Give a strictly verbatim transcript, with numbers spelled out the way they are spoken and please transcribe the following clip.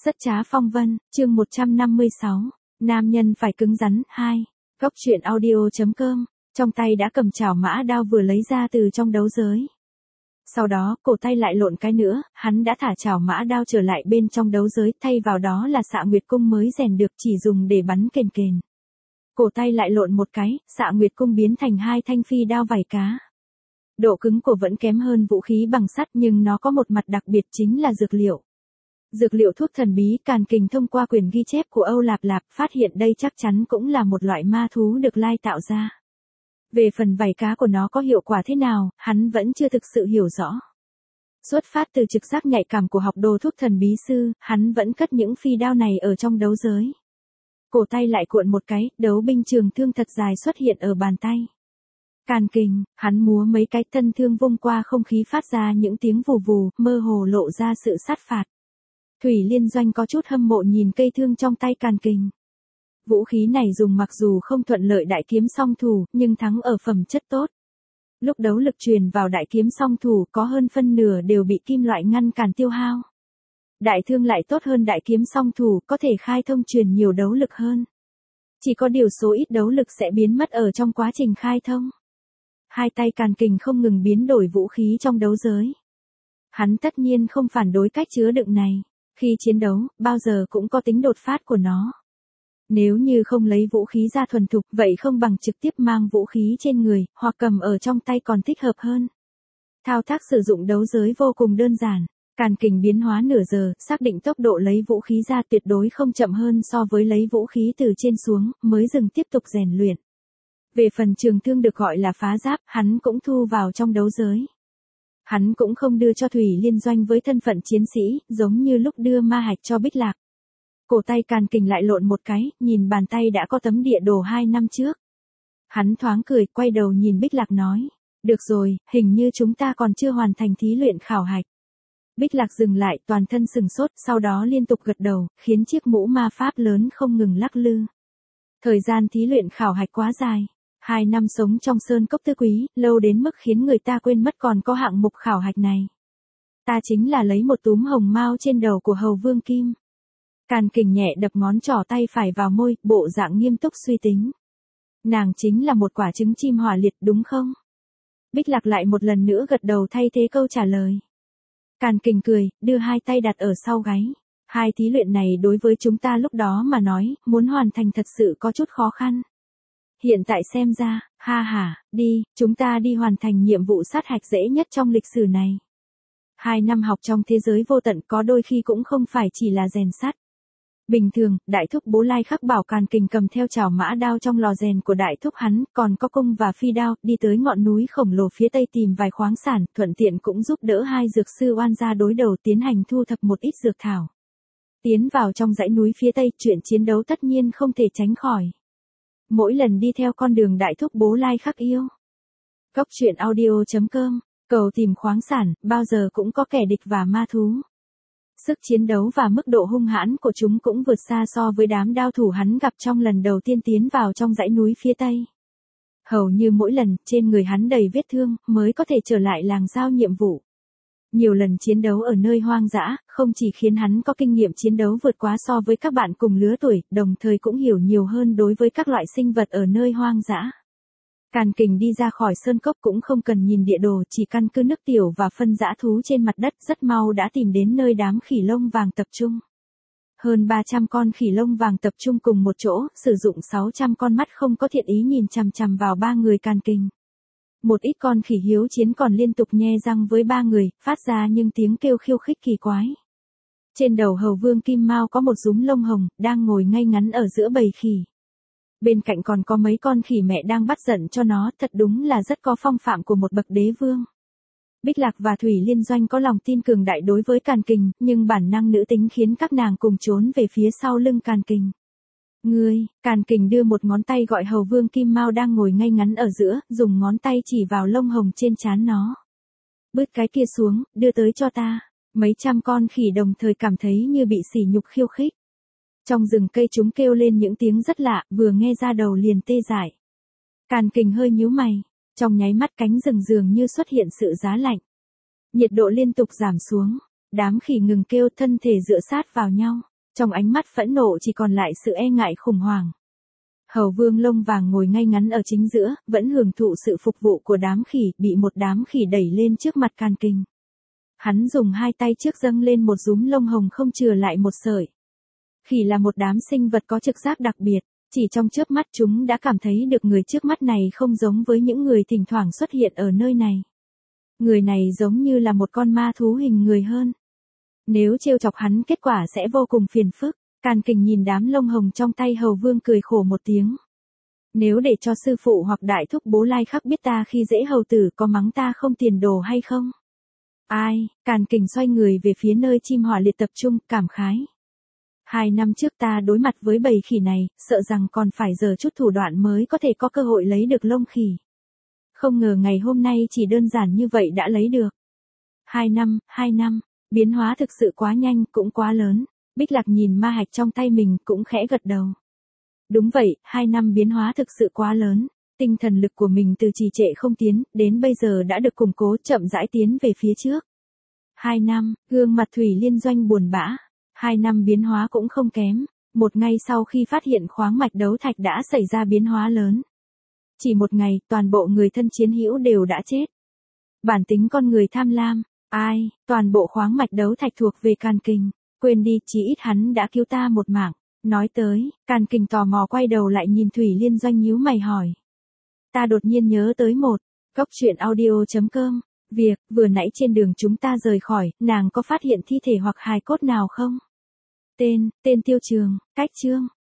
Rất trá phong vân, chương một trăm năm mươi sáu, nam nhân phải cứng rắn, hai. Góc truyện audio chấm com, trong tay đã cầm chảo mã đao vừa lấy ra từ trong đấu giới. Sau đó, cổ tay lại lộn cái nữa, hắn đã thả chảo mã đao trở lại bên trong đấu giới, thay vào đó là xạ nguyệt cung mới rèn được chỉ dùng để bắn kền kền. Cổ tay lại lộn một cái, xạ nguyệt cung biến thành hai thanh phi đao vảy cá. Độ cứng của vẫn kém hơn vũ khí bằng sắt nhưng nó có một mặt đặc biệt chính là dược liệu. Dược liệu thuốc thần bí Càn Kình thông qua quyền ghi chép của Âu Lạp Lạp phát hiện đây chắc chắn cũng là một loại ma thú được lai tạo ra. Về phần vảy cá của nó có hiệu quả thế nào, hắn vẫn chưa thực sự hiểu rõ. Xuất phát từ trực giác nhạy cảm của học đồ thuốc thần bí sư, hắn vẫn cất những phi đao này ở trong đấu giới. Cổ tay lại cuộn một cái, đấu binh trường thương thật dài xuất hiện ở bàn tay. Càn Kình, hắn múa mấy cái thân thương vung qua không khí phát ra những tiếng vù vù, mơ hồ lộ ra sự sát phạt. Thủy Liên Doanh có chút hâm mộ nhìn cây thương trong tay Càn Kình. Vũ khí này dùng mặc dù không thuận lợi đại kiếm song thủ, nhưng thắng ở phẩm chất tốt. Lúc đấu lực truyền vào đại kiếm song thủ có hơn phân nửa đều bị kim loại ngăn cản tiêu hao. Đại thương lại tốt hơn đại kiếm song thủ, có thể khai thông truyền nhiều đấu lực hơn. Chỉ có điều số ít đấu lực sẽ biến mất ở trong quá trình khai thông. Hai tay Càn Kình không ngừng biến đổi vũ khí trong đấu giới. Hắn tất nhiên không phản đối cách chứa đựng này. Khi chiến đấu, bao giờ cũng có tính đột phát của nó. Nếu như không lấy vũ khí ra thuần thục, vậy không bằng trực tiếp mang vũ khí trên người, hoặc cầm ở trong tay còn thích hợp hơn. Thao tác sử dụng đấu giới vô cùng đơn giản. Càn Kình biến hóa nửa giờ, xác định tốc độ lấy vũ khí ra tuyệt đối không chậm hơn so với lấy vũ khí từ trên xuống, mới dừng tiếp tục rèn luyện. Về phần trường thương được gọi là phá giáp, hắn cũng thu vào trong đấu giới. Hắn cũng không đưa cho Thủy Liên Doanh với thân phận chiến sĩ, giống như lúc đưa ma hạch cho Bích Lạc. Cổ tay Càn Kình lại lộn một cái, nhìn bàn tay đã có tấm địa đồ hai năm trước. Hắn thoáng cười, quay đầu nhìn Bích Lạc nói, được rồi, hình như chúng ta còn chưa hoàn thành thí luyện khảo hạch. Bích Lạc dừng lại, toàn thân sừng sốt, sau đó liên tục gật đầu, khiến chiếc mũ ma pháp lớn không ngừng lắc lư. Thời gian thí luyện khảo hạch quá dài. Hai năm sống trong sơn cốc tứ quý, lâu đến mức khiến người ta quên mất còn có hạng mục khảo hạch này. Ta chính là lấy một túm hồng mao trên đầu của Hầu Vương Kim. Càn Kình nhẹ đập ngón trỏ tay phải vào môi, bộ dạng nghiêm túc suy tính. Nàng chính là một quả trứng chim hỏa liệt đúng không? Bích Lạc lại một lần nữa gật đầu thay thế câu trả lời. Càn Kình cười, đưa hai tay đặt ở sau gáy. Hai thí luyện này đối với chúng ta lúc đó mà nói, muốn hoàn thành thật sự có chút khó khăn. Hiện tại xem ra, ha ha, đi, chúng ta đi hoàn thành nhiệm vụ sát hạch dễ nhất trong lịch sử này. Hai năm học trong thế giới vô tận có đôi khi cũng không phải chỉ là rèn sắt. Bình thường, đại thúc Bố Lai khắc bảo Càn Kình cầm theo chảo mã đao trong lò rèn của đại thúc hắn, còn có cung và phi đao, đi tới ngọn núi khổng lồ phía tây tìm vài khoáng sản, thuận tiện cũng giúp đỡ hai dược sư oan gia đối đầu tiến hành thu thập một ít dược thảo. Tiến vào trong dãy núi phía tây, chuyện chiến đấu tất nhiên không thể tránh khỏi. Mỗi lần đi theo con đường đại thúc Bố Lai khắc yêu. Góc truyện audio chấm com, cầu tìm khoáng sản, bao giờ cũng có kẻ địch và ma thú. Sức chiến đấu và mức độ hung hãn của chúng cũng vượt xa so với đám đao thủ hắn gặp trong lần đầu tiên tiến vào trong dãy núi phía tây. Hầu như mỗi lần, trên người hắn đầy vết thương, mới có thể trở lại làng giao nhiệm vụ. Nhiều lần chiến đấu ở nơi hoang dã, không chỉ khiến hắn có kinh nghiệm chiến đấu vượt quá so với các bạn cùng lứa tuổi, đồng thời cũng hiểu nhiều hơn đối với các loại sinh vật ở nơi hoang dã. Càn Kình đi ra khỏi sơn cốc cũng không cần nhìn địa đồ, chỉ căn cứ nước tiểu và phân dã thú trên mặt đất, rất mau đã tìm đến nơi đám khỉ lông vàng tập trung. Hơn ba trăm con khỉ lông vàng tập trung cùng một chỗ, sử dụng sáu trăm con mắt không có thiện ý nhìn chằm chằm vào ba người Càn Kình. Một ít con khỉ hiếu chiến còn liên tục nhe răng với ba người, phát ra những tiếng kêu khiêu khích kỳ quái. Trên đầu Hầu Vương Kim Mao có một rúm lông hồng, đang ngồi ngay ngắn ở giữa bầy khỉ. Bên cạnh còn có mấy con khỉ mẹ đang bắt giận cho nó, thật đúng là rất có phong phạm của một bậc đế vương. Bích Lạc và Thủy Liên Doanh có lòng tin cường đại đối với Càn Kình, nhưng bản năng nữ tính khiến các nàng cùng trốn về phía sau lưng Càn Kình. Ngươi, Càn Kình đưa một ngón tay gọi Hầu Vương Kim Mao đang ngồi ngay ngắn ở giữa, dùng ngón tay chỉ vào lông hồng trên trán nó. Bứt cái kia xuống, đưa tới cho ta. Mấy trăm con khỉ đồng thời cảm thấy như bị sỉ nhục khiêu khích. Trong rừng cây chúng kêu lên những tiếng rất lạ, vừa nghe ra đầu liền tê dại. Càn Kình hơi nhíu mày, trong nháy mắt cánh rừng dường như xuất hiện sự giá lạnh. Nhiệt độ liên tục giảm xuống, đám khỉ ngừng kêu, thân thể dựa sát vào nhau. Trong ánh mắt phẫn nộ chỉ còn lại sự e ngại khủng hoảng. Hầu Vương lông vàng ngồi ngay ngắn ở chính giữa, vẫn hưởng thụ sự phục vụ của đám khỉ, bị một đám khỉ đẩy lên trước mặt Càn Kình. Hắn dùng hai tay trước dâng lên một rúm lông hồng không chừa lại một sợi. Khỉ là một đám sinh vật có trực giác đặc biệt, chỉ trong chớp mắt chúng đã cảm thấy được người trước mắt này không giống với những người thỉnh thoảng xuất hiện ở nơi này. Người này giống như là một con ma thú hình người hơn. Nếu trêu chọc hắn kết quả sẽ vô cùng phiền phức. Càn Kình nhìn đám lông hồng trong tay Hầu Vương cười khổ một tiếng. Nếu để cho sư phụ hoặc đại thúc Bố Lai Khắc biết ta khi dễ hầu tử có mắng ta không tiền đồ hay không? Ai, Càn Kình xoay người về phía nơi chim hỏa liệt tập trung, cảm khái. Hai năm trước ta đối mặt với bầy khỉ này, sợ rằng còn phải giở chút thủ đoạn mới có thể có cơ hội lấy được lông khỉ. Không ngờ ngày hôm nay chỉ đơn giản như vậy đã lấy được. Hai năm, hai năm, biến hóa thực sự quá nhanh, cũng quá lớn. Bích Lạc nhìn ma hạch trong tay mình cũng khẽ gật đầu. Đúng vậy, hai năm biến hóa thực sự quá lớn. Tinh thần lực của mình từ trì trệ không tiến, đến bây giờ đã được củng cố chậm rãi tiến về phía trước. Hai năm, gương mặt Thủy Liên Doanh buồn bã. Hai năm biến hóa cũng không kém. Một ngày sau khi phát hiện khoáng mạch đấu thạch đã xảy ra biến hóa lớn. Chỉ một ngày, toàn bộ người thân chiến hữu đều đã chết. Bản tính con người tham lam. Ai, toàn bộ khoáng mạch đấu thạch thuộc về Càn Kình. Quên đi, chí ít hắn đã cứu ta một mạng. Nói tới, Càn Kình tò mò quay đầu lại nhìn Thủy Liên Doanh nhíu mày hỏi. Ta đột nhiên nhớ tới một, góc truyện audio chấm com, việc, vừa nãy trên đường chúng ta rời khỏi, nàng có phát hiện thi thể hoặc hài cốt nào không? Tên, tên Tiêu Trường, cách chương.